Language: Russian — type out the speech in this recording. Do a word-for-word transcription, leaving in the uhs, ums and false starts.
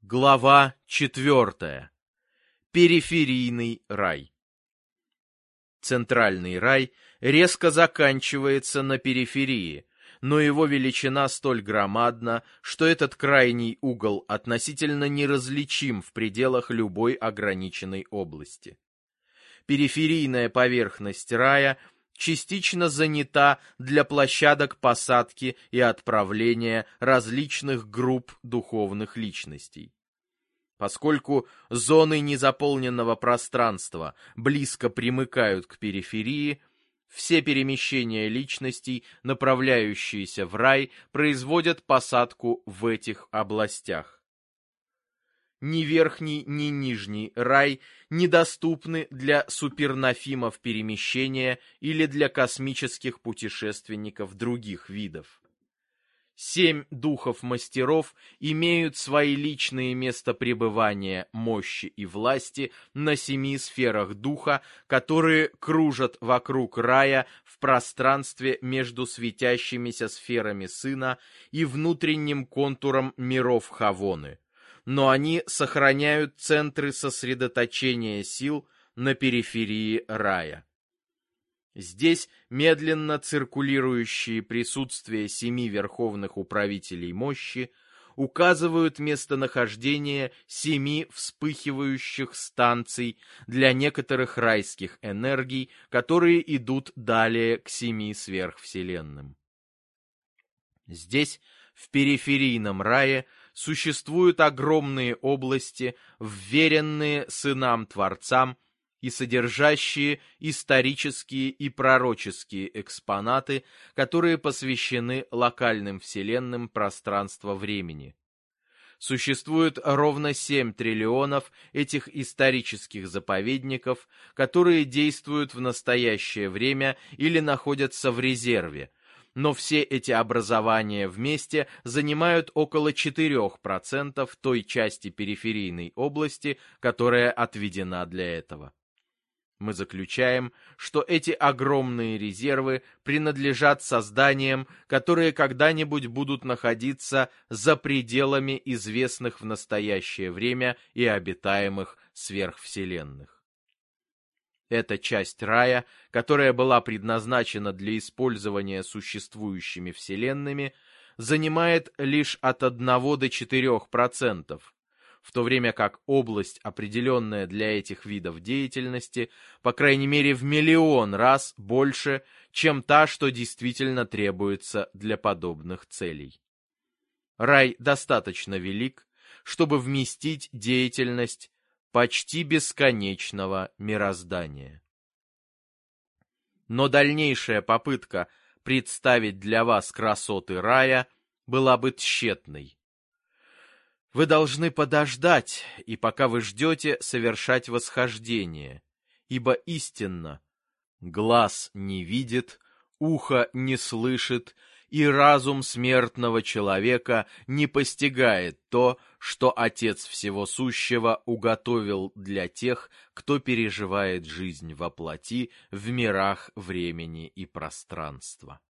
Глава четвертая. Периферийный рай. Центральный рай резко заканчивается на периферии, но его величина столь громадна, что этот крайний угол относительно неразличим в пределах любой ограниченной области. Периферийная поверхность рая частично занята для площадок посадки и отправления различных групп духовных личностей. Поскольку зоны незаполненного пространства близко примыкают к периферии, все перемещения личностей, направляющиеся в рай, производят посадку в этих областях. Ни верхний, ни нижний рай недоступны для супернофимов перемещения или для космических путешественников других видов. Семь духов-мастеров имеют свои личные места пребывания, мощи и власти на семи сферах духа, которые кружат вокруг рая в пространстве между светящимися сферами Сына и внутренним контуром миров Хавоны. Но они сохраняют центры сосредоточения сил на периферии рая. Здесь медленно циркулирующие присутствия семи верховных управителей мощи указывают местонахождение семи вспыхивающих станций для некоторых райских энергий, которые идут далее к семи сверхвселенным. Здесь, в периферийном рае, существуют огромные области, вверенные сынам-творцам, и содержащие исторические и пророческие экспонаты, которые посвящены локальным вселенным пространства-времени. Существует ровно семь триллионов этих исторических заповедников, которые действуют в настоящее время или находятся в резерве, но все эти образования вместе занимают около четырех процентов той части периферийной области, которая отведена для этого. Мы заключаем, что эти огромные резервы принадлежат созданиям, которые когда-нибудь будут находиться за пределами известных в настоящее время и обитаемых сверхвселенных. Эта часть рая, которая была предназначена для использования существующими вселенными, занимает лишь от одного до четырёх процентов, в то время как область, определенная для этих видов деятельности, по крайней мере в миллион раз больше, чем та, что действительно требуется для подобных целей. Рай достаточно велик, чтобы вместить деятельность почти бесконечного мироздания. Но дальнейшая попытка представить для вас красоты рая была бы тщетной. Вы должны подождать, и пока вы ждете, совершать восхождение, ибо истинно глаз не видит, ухо не слышит, и разум смертного человека не постигает то, что Отец Всего Сущего уготовил для тех, кто переживает жизнь во плоти в мирах времени и пространства.